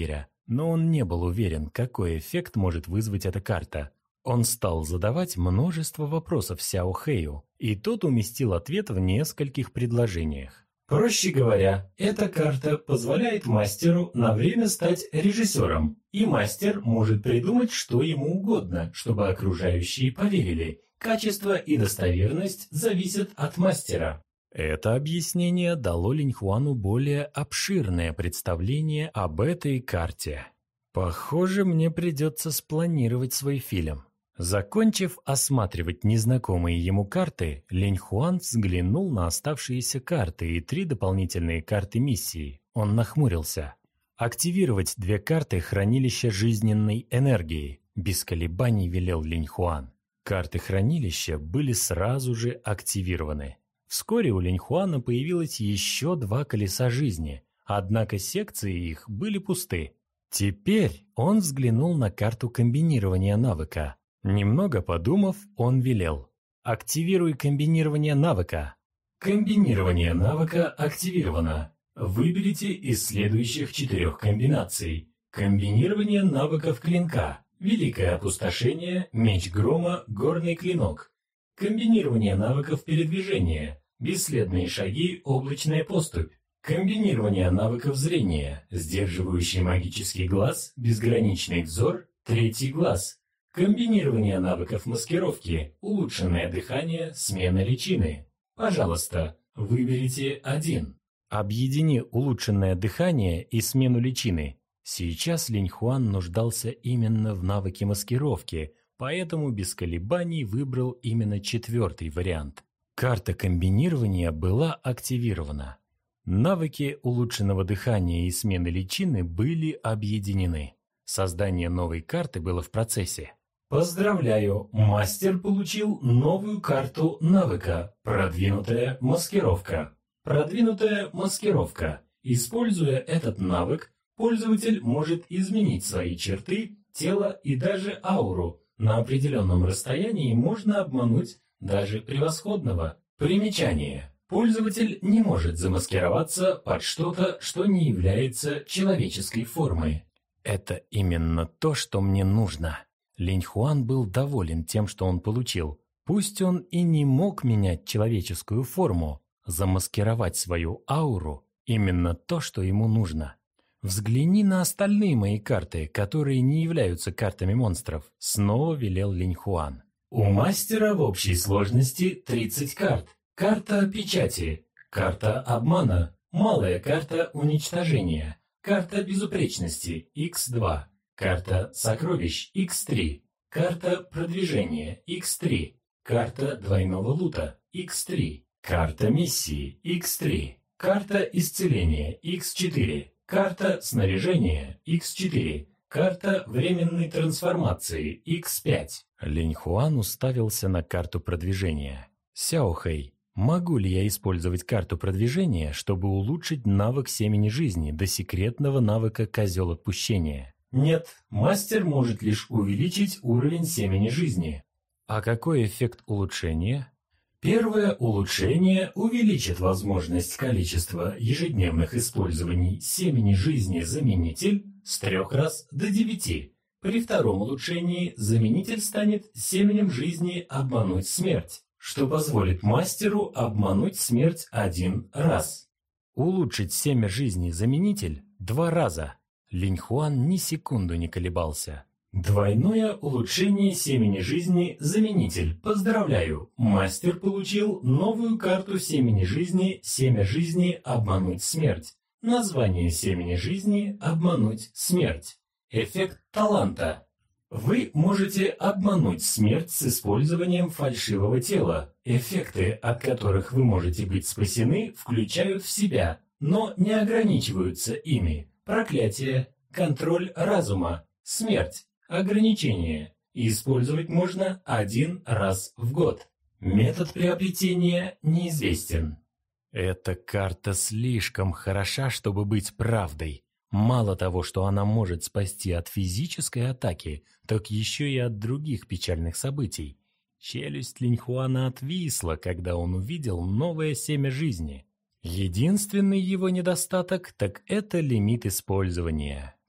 Но он не был уверен, какой эффект может вызвать эта карта. Он стал задавать множество вопросов Сяо Хэю, и тот уместил ответ в нескольких предложениях. Проще говоря, эта карта позволяет мастеру на время стать режиссером, и мастер может придумать что ему угодно, чтобы окружающие поверили. Качество и достоверность зависят от мастера. Это объяснение дало Линьхуану более обширное представление об этой карте. Похоже, мне придется спланировать свой фильм. Закончив осматривать незнакомые ему карты, Линьхуан взглянул на оставшиеся карты и три дополнительные карты миссии. Он нахмурился. Активировать две карты хранилища жизненной энергии, без колебаний велел Линьхуан. Карты хранилища были сразу же активированы. Вскоре у Линьхуана появилось еще два колеса жизни, однако секции их были пусты. Теперь он взглянул на карту комбинирования навыка. Немного подумав, он велел: «Активируй комбинирование навыка». Комбинирование навыка активировано. Выберите из следующих четырех комбинаций. Комбинирование навыков клинка. Великое опустошение, меч грома, горный клинок. Комбинирование навыков передвижения. Бесследные шаги, облачная поступь. Комбинирование навыков зрения. Сдерживающий магический глаз, безграничный взор, третий глаз. Комбинирование навыков маскировки, улучшенное дыхание, смена личины. Пожалуйста, выберите один. Объедини улучшенное дыхание и смену личины. Сейчас Линьхуан нуждался именно в навыке маскировки, поэтому без колебаний выбрал именно четвертый вариант. Карта комбинирования была активирована. Навыки улучшенного дыхания и смены личины были объединены. Создание новой карты было в процессе. Поздравляю, мастер получил новую карту навыка «Продвинутая маскировка». Продвинутая маскировка. Используя этот навык, пользователь может изменить свои черты, тело и даже ауру. На определенном расстоянии можно обмануть даже превосходного. Примечание. Пользователь не может замаскироваться под что-то, что не является человеческой формой. Это именно то, что мне нужно. Линьхуан был доволен тем, что он получил. Пусть он и не мог менять человеческую форму, замаскировать свою ауру – именно то, что ему нужно. «Взгляни на остальные мои карты, которые не являются картами монстров», – снова велел Линьхуан. У мастера в общей сложности тридцать карт. Карта печати, карта обмана, малая карта уничтожения, карта безупречности икс два. Карта сокровищ икс три, карта продвижения икс три, карта двойного лута икс три, карта миссии икс три, карта исцеления икс четыре, карта снаряжения икс четыре, карта временной трансформации икс пять. Линьхуан уставился на карту продвижения. «Сяо Хэй, могу ли я использовать карту продвижения, чтобы улучшить навык семени жизни до секретного навыка козел отпущения?» Нет, мастер может лишь увеличить уровень семени жизни. А какой эффект улучшения? Первое улучшение увеличит возможность количества ежедневных использований семени жизни заменитель с трех раз до девяти. При втором улучшении заменитель станет семенем жизни обмануть смерть, что позволит мастеру обмануть смерть один раз. Улучшить семя жизни заменитель два раза. Линьхуан ни секунду не колебался. Двойное улучшение семени жизни заменитель. Поздравляю, мастер получил новую карту семени жизни «Семя жизни обмануть смерть». Название семени жизни обмануть смерть. Эффект таланта. Вы можете обмануть смерть с использованием фальшивого тела. Эффекты, от которых вы можете быть спасены, включают в себя, но не ограничиваются ими. Проклятие, контроль разума, смерть, ограничение. Использовать можно один раз в год. Метод приобретения неизвестен. Эта карта слишком хороша, чтобы быть правдой. Мало того, что она может спасти от физической атаки, так еще и от других печальных событий. Челюсть Линьхуана отвисла, когда он увидел новое семя жизни. Единственный его недостаток – так это лимит использования.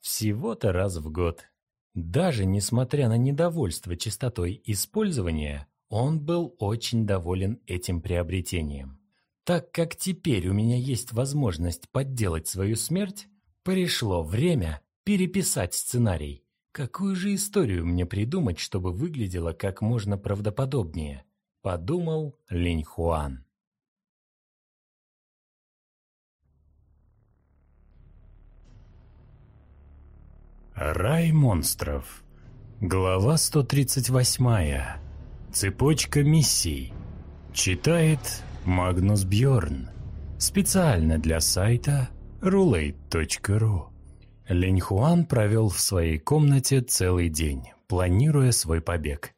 Всего-то раз в год. Даже несмотря на недовольство частотой использования, он был очень доволен этим приобретением. Так как теперь у меня есть возможность подделать свою смерть, пришло время переписать сценарий. Какую же историю мне придумать, чтобы выглядело как можно правдоподобнее? Подумал Линь Хуан. Рай монстров. Глава сто тридцать восемь. Цепочка миссий. Читает Магнус Бьорн. Специально для сайта рулейт точка ру. Линь Хуан провел в своей комнате целый день, планируя свой побег.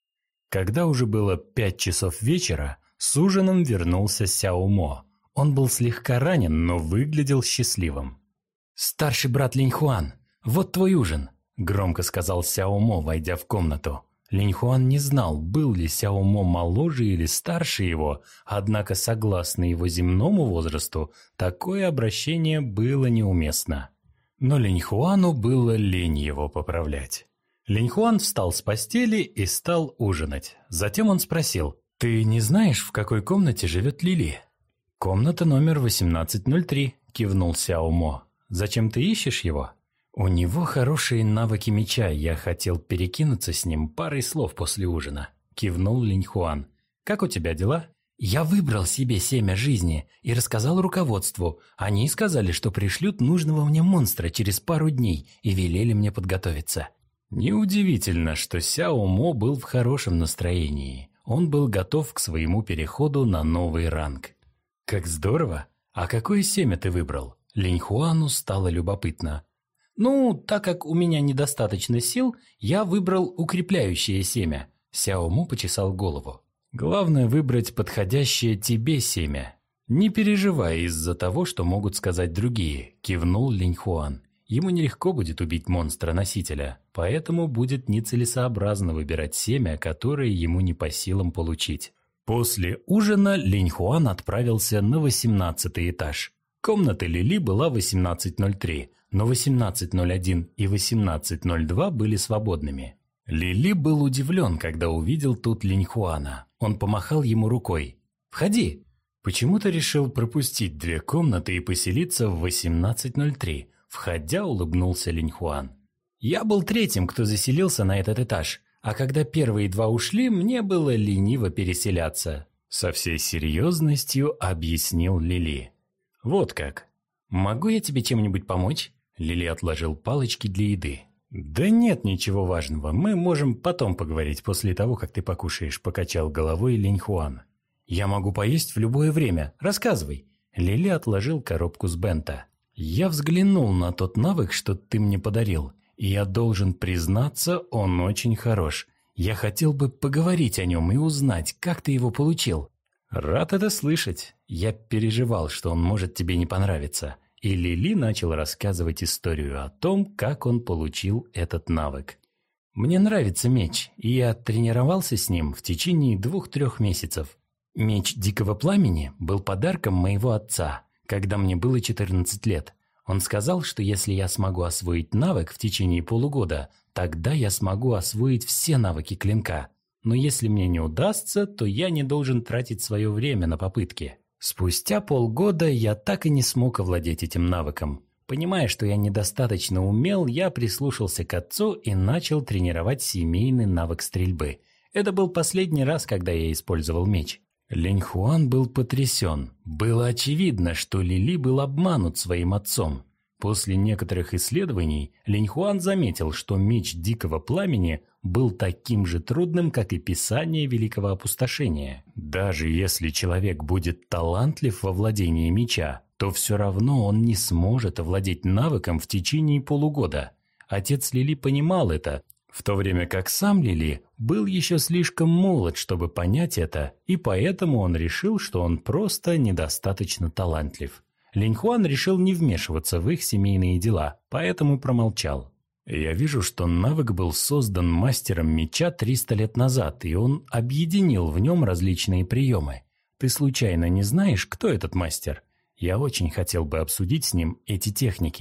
Когда уже было пять часов вечера, с ужином вернулся Сяо Мо. Он был слегка ранен, но выглядел счастливым. «Старший брат Линь Хуан, вот твой ужин», – громко сказал Сяо Мо, войдя в комнату. Линь Хуан не знал, был ли Сяо Мо моложе или старше его, однако, согласно его земному возрасту, такое обращение было неуместно. Но Линь Хуану было лень его поправлять. Линь Хуан встал с постели и стал ужинать. Затем он спросил: «Ты не знаешь, в какой комнате живет Лили?» «Комната номер восемнадцать ноль три», – кивнул Сяо Мо. «Зачем ты ищешь его?» «У него хорошие навыки меча, я хотел перекинуться с ним парой слов после ужина», – кивнул Линь Хуан. «Как у тебя дела?» «Я выбрал себе семя жизни и рассказал руководству. Они сказали, что пришлют нужного мне монстра через пару дней и велели мне подготовиться». Неудивительно, что Сяо Мо был в хорошем настроении. Он был готов к своему переходу на новый ранг. «Как здорово! А какое семя ты выбрал?» Линь Хуану стало любопытно. «Ну, так как у меня недостаточно сил, я выбрал укрепляющее семя», – Сяо Мо почесал голову. «Главное выбрать подходящее тебе семя. Не переживай из-за того, что могут сказать другие», – кивнул Линь Хуан. Ему нелегко будет убить монстра-носителя, поэтому будет нецелесообразно выбирать семя, которое ему не по силам получить. После ужина Линь Хуан отправился на восемнадцатый этаж. Комната Лили была восемнадцать ноль три, но восемнадцать ноль один и восемнадцать ноль два были свободными. Лили был удивлен, когда увидел тут Линь Хуана. Он помахал ему рукой. «Входи!» Почему-то решил пропустить две комнаты и поселиться в восемнадцать ноль три. Входя, улыбнулся Линь Хуан. «Я был третьим, кто заселился на этот этаж, а когда первые два ушли, мне было лениво переселяться», – со всей серьезностью объяснил Лили. «Вот как. Могу я тебе чем-нибудь помочь?» Лили отложил палочки для еды. «Да нет ничего важного, мы можем потом поговорить после того, как ты покушаешь», – покачал головой Линь Хуан. «Я могу поесть в любое время, рассказывай». Лили отложил коробку с бенто. «Я взглянул на тот навык, что ты мне подарил, и я должен признаться, он очень хорош. Я хотел бы поговорить о нем и узнать, как ты его получил». «Рад это слышать. Я переживал, что он может тебе не понравиться». И Лили начал рассказывать историю о том, как он получил этот навык. «Мне нравится меч, и я тренировался с ним в течение двух-трех месяцев. Меч Дикого Пламени был подарком моего отца, когда мне было четырнадцать лет. Он сказал, что если я смогу освоить навык в течение полугода, тогда я смогу освоить все навыки клинка. Но если мне не удастся, то я не должен тратить свое время на попытки. Спустя полгода я так и не смог овладеть этим навыком. Понимая, что я недостаточно умел, я прислушался к отцу и начал тренировать семейный навык стрельбы. Это был последний раз, когда я использовал меч». Линь Хуан был потрясен. Было очевидно, что Лили был обманут своим отцом. После некоторых исследований Линь Хуан заметил, что меч Дикого Пламени был таким же трудным, как и писание Великого Опустошения. Даже если человек будет талантлив во владении меча, то все равно он не сможет овладеть навыком в течение полугода. Отец Лили понимал это, в то время как сам Лили был еще слишком молод, чтобы понять это, и поэтому он решил, что он просто недостаточно талантлив. Линь Хуан решил не вмешиваться в их семейные дела, поэтому промолчал. «Я вижу, что навык был создан мастером меча триста лет назад, и он объединил в нем различные приемы. Ты случайно не знаешь, кто этот мастер? Я очень хотел бы обсудить с ним эти техники».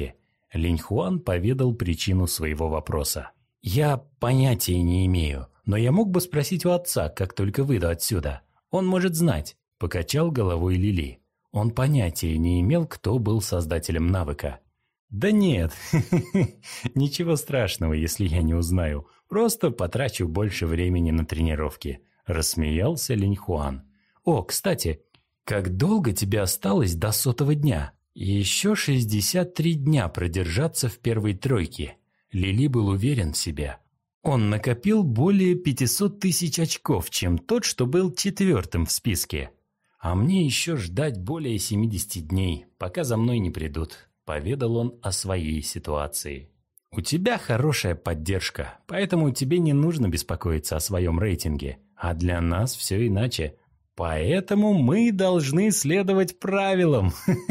Линьхуан поведал причину своего вопроса. «Я понятия не имею, но я мог бы спросить у отца, как только выйду отсюда. Он может знать», – покачал головой Лили. Он понятия не имел, кто был создателем навыка. «Да нет, ничего страшного, если я не узнаю. Просто потрачу больше времени на тренировки», – рассмеялся Линьхуан. «О, кстати, как долго тебе осталось до сотого дня?» «Еще шестьдесят три дня продержаться в первой тройке». Лили был уверен в себе. Он накопил более пятьсот тысяч очков, чем тот, что был четвертым в списке. «А мне еще ждать более семидесяти дней, пока за мной не придут», – поведал он о своей ситуации. «У тебя хорошая поддержка, поэтому тебе не нужно беспокоиться о своем рейтинге, а для нас все иначе. Поэтому мы должны следовать правилам»,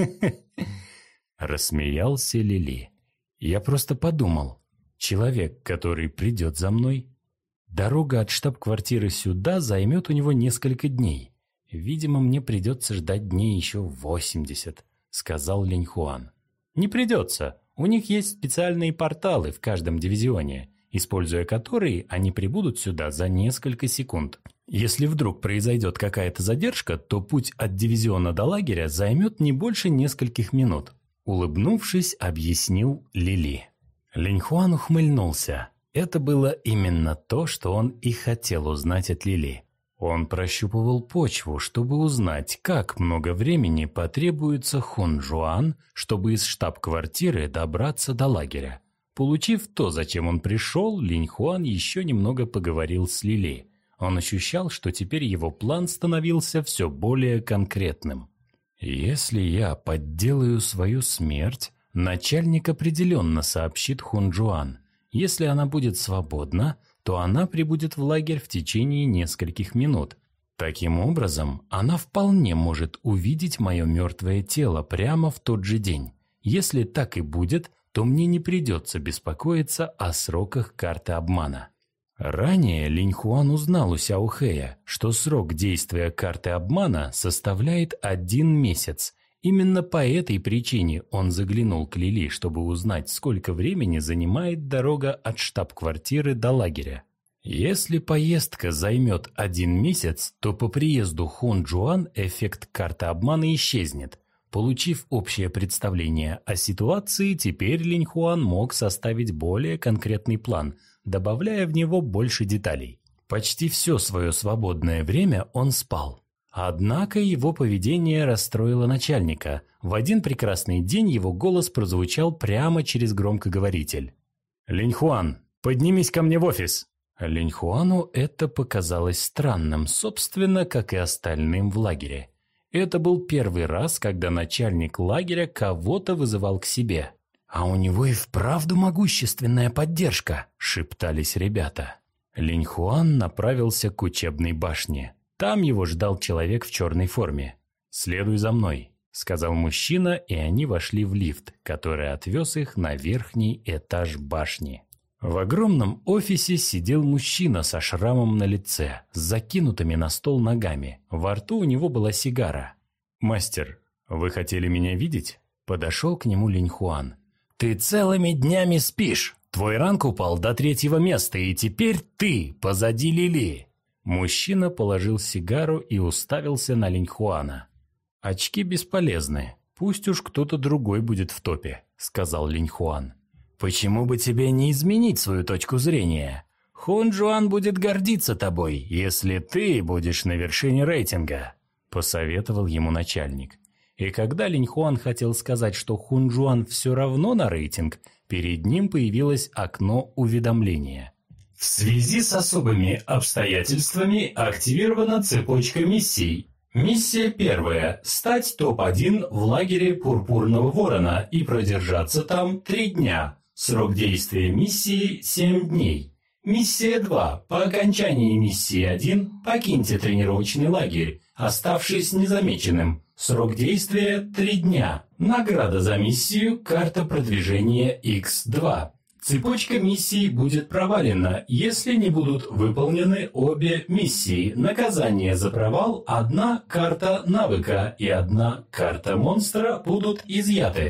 – рассмеялся Лили. «Я просто подумал, человек, который придет за мной, дорога от штаб-квартиры сюда займет у него несколько дней. Видимо, мне придется ждать дней еще восемьдесят», – сказал Линьхуан. «Не придется. У них есть специальные порталы в каждом дивизионе, используя которые они прибудут сюда за несколько секунд. Если вдруг произойдет какая-то задержка, то путь от дивизиона до лагеря займет не больше нескольких минут», – улыбнувшись, объяснил Лили. Линьхуан ухмыльнулся. Это было именно то, что он и хотел узнать от Лили. Он прощупывал почву, чтобы узнать, как много времени потребуется Хунжуан, чтобы из штаб-квартиры добраться до лагеря. Получив то, зачем он пришел, Линьхуан еще немного поговорил с Лили. Он ощущал, что теперь его план становился все более конкретным. «Если я подделаю свою смерть, начальник определенно сообщит Хунжуан. Если она будет свободна, то она прибудет в лагерь в течение нескольких минут. Таким образом, она вполне может увидеть мое мертвое тело прямо в тот же день. Если так и будет, то мне не придется беспокоиться о сроках карты обмана». Ранее Линьхуан узнал у Сяохэя, что срок действия карты обмана составляет один месяц. Именно по этой причине он заглянул к Лили, чтобы узнать, сколько времени занимает дорога от штаб-квартиры до лагеря. Если поездка займет один месяц, то по приезду Хунжуан эффект карты обмана исчезнет. Получив общее представление о ситуации, теперь Линьхуан мог составить более конкретный план, добавляя в него больше деталей. Почти все свое свободное время он спал. Однако его поведение расстроило начальника. В один прекрасный день его голос прозвучал прямо через громкоговоритель. «Линьхуан, поднимись ко мне в офис!» Линьхуану это показалось странным, собственно, как и остальным в лагере. Это был первый раз, когда начальник лагеря кого-то вызывал к себе. «А у него и вправду могущественная поддержка», – шептались ребята. Линьхуан направился к учебной башне. Там его ждал человек в черной форме. «Следуй за мной», – сказал мужчина, и они вошли в лифт, который отвез их на верхний этаж башни. В огромном офисе сидел мужчина со шрамом на лице, с закинутыми на стол ногами. Во рту у него была сигара. «Мастер, вы хотели меня видеть?» Подошел к нему Линьхуан. «Ты целыми днями спишь. Твой ранг упал до третьего места, и теперь ты позади Лили». Мужчина положил сигару и уставился на Линьхуана. «Очки бесполезны. Пусть уж кто-то другой будет в топе», — сказал Линьхуан. «Почему бы тебе не изменить свою точку зрения? Хунжуан будет гордиться тобой, если ты будешь на вершине рейтинга», — посоветовал ему начальник. И когда Линьхуан хотел сказать, что Хунжуан все равно на рейтинг, перед ним появилось окно уведомления. В связи с особыми обстоятельствами активирована цепочка миссий. Миссия первая – стать топ один в лагере Пурпурного Ворона и продержаться там три дня. Срок действия миссии – семь дней. Миссия два. По окончании миссии один покиньте тренировочный лагерь, оставшись незамеченным. Срок действия – три дня. Награда за миссию – карта продвижения икс два. Цепочка миссий будет провалена, если не будут выполнены обе миссии. Наказание за провал – одна карта навыка и одна карта монстра будут изъяты.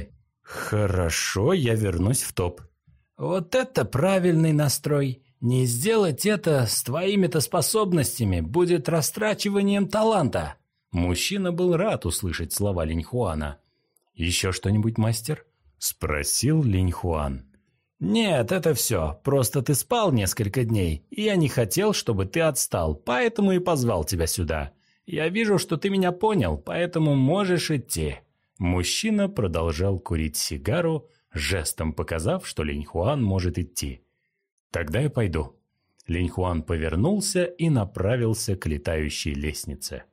Хорошо, я вернусь в топ. Вот это правильный настрой. Не сделать это с твоими-то способностями будет растрачиванием таланта. Мужчина был рад услышать слова Линьхуана. «Еще что-нибудь, мастер?» – спросил Линьхуан. «Нет, это все. Просто ты спал несколько дней, и я не хотел, чтобы ты отстал, поэтому и позвал тебя сюда. Я вижу, что ты меня понял, поэтому можешь идти». Мужчина продолжал курить сигару, жестом показав, что Линьхуан может идти. «Тогда я пойду». Линьхуан повернулся и направился к летающей лестнице.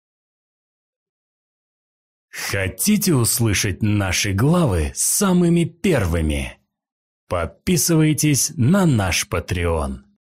Хотите услышать наши главы самыми первыми? Подписывайтесь на наш Patreon.